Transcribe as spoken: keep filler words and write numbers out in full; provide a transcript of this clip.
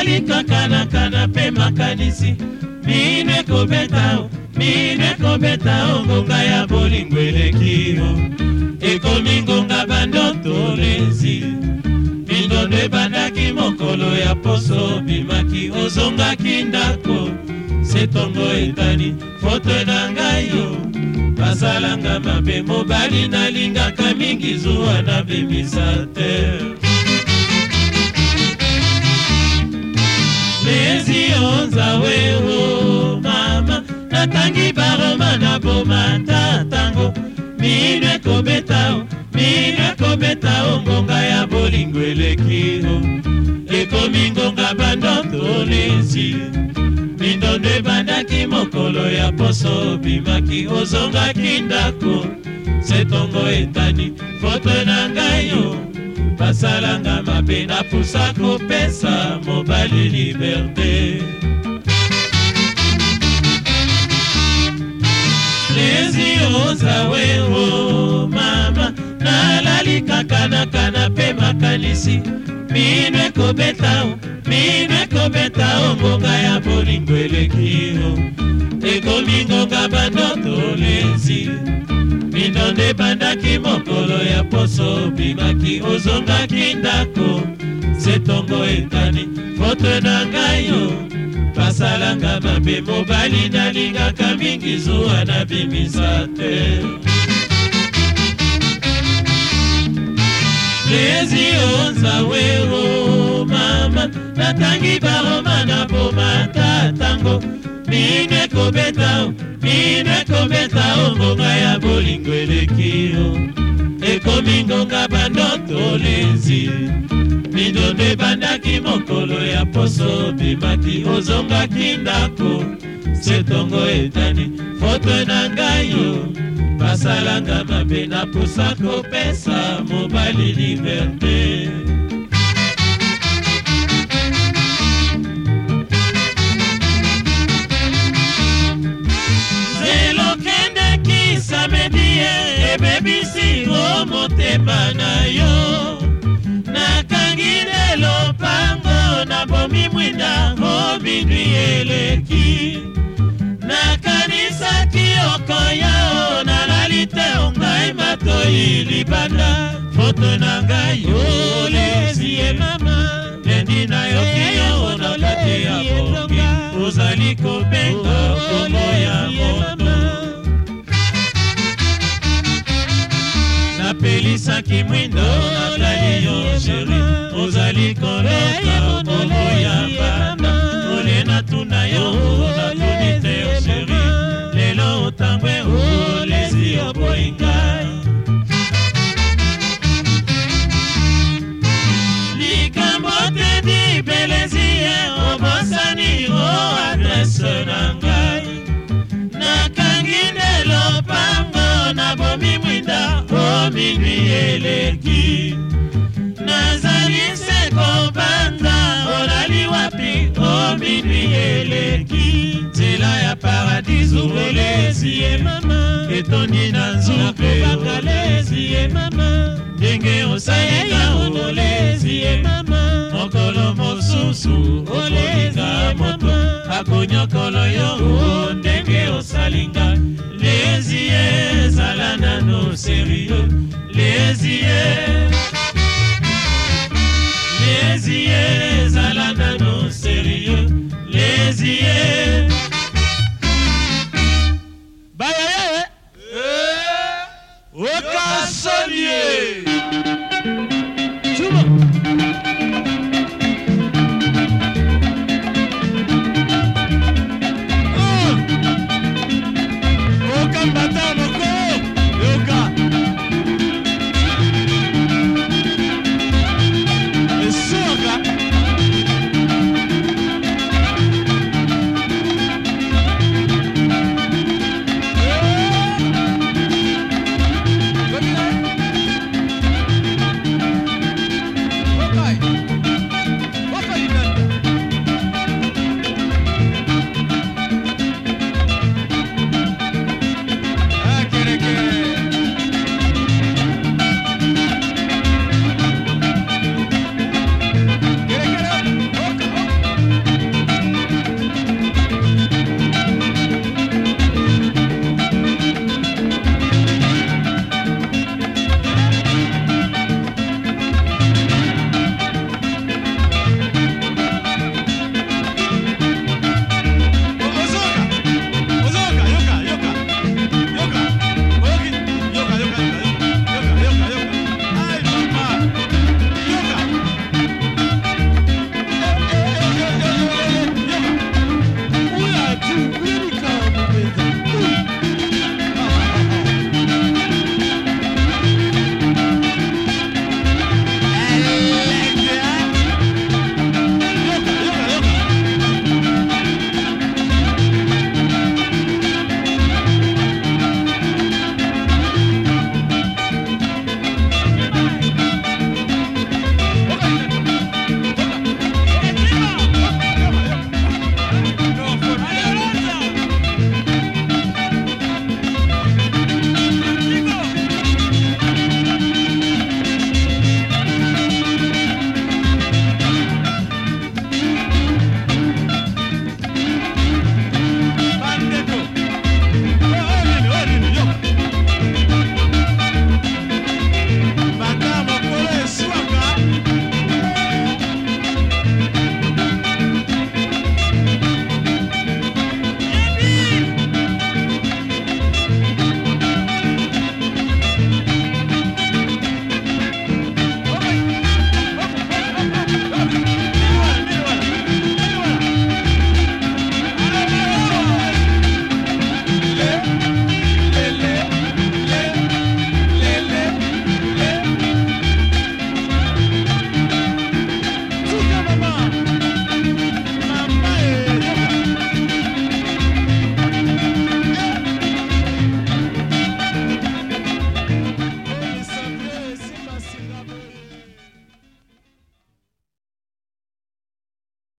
nalali kaka na kanape makanisi mine kobeta mine kobeta ngonga ya bolingo eleki ekomi ngonga bandoto lezi mindondo ebandaki mokolo ya poso bimaki ozongaki ndako setongo etani foto na ngai yo basalanga mabe mobali nalingaka mingi zuwa na bimisa te lezi onzawe o mama natangi baroma na bomata tango minwe kobeta minwe kobeta ngonga ya bolingo eleki ekomi ngonga bandoto lezi mindondo ebandaki mokolo ya poso bimaki ozongaki ndako setongo etani foto na ngai yo basalanga mabe napusa kopesa mobali liberte lezi ozawe o mama nalali kaka na kanape makanisi minwe kobeta minwe kobeta ngonga ya bolingo eleki ekomi ngonga bandoto lezi mindondo ebandaki mokolo ya poso bimaki ozongaki ndako setongo etani foto na ngai yo basalanga mabe mobali nalingaka mingi zuwa na bimisa te lezi onzawe o mama natangi baroma na bomata tango minwe kobeta minwe kobeta ngonga ya bolingo eleki ekomi ngonga bandoto lezi mindondo ebandaki mokolo ya poso bimaki ozongaki ndako setongo etani foto na ngai yo basalanga mabe napusa kopesa mobali liberte zelokendeki samedie ebebisi o motema na yo nakangi lelo pango nabomi mwinda o minwi eleki nakanisaki okoya o nalali te ngai matoi libanda foto na ngai yo lezi ye mama lendi nayoki yo na kati ya bongi ozali kobenga kombo ya moto napelisaki mwindo natali yo sheri ozali kolota kombo ya bana ole natuna yo natuni te yo sheri lelo otangwe olezi yo boingai likambo te di belezi ye obosani o adrese na ngai nakangi ndelo pango nabomi mwinda o minwi eleki nazali seko banda olali wapi o minwi eleki nzela ya paradiso olezi ye mama etondi na nzube olezi ye mama ndenge osalinga olezi ye mama mokolo mosusu okolinga moto akonyokolo yo ndenge osalinga lezi ye zala nano serio lezi ye lezi ye zala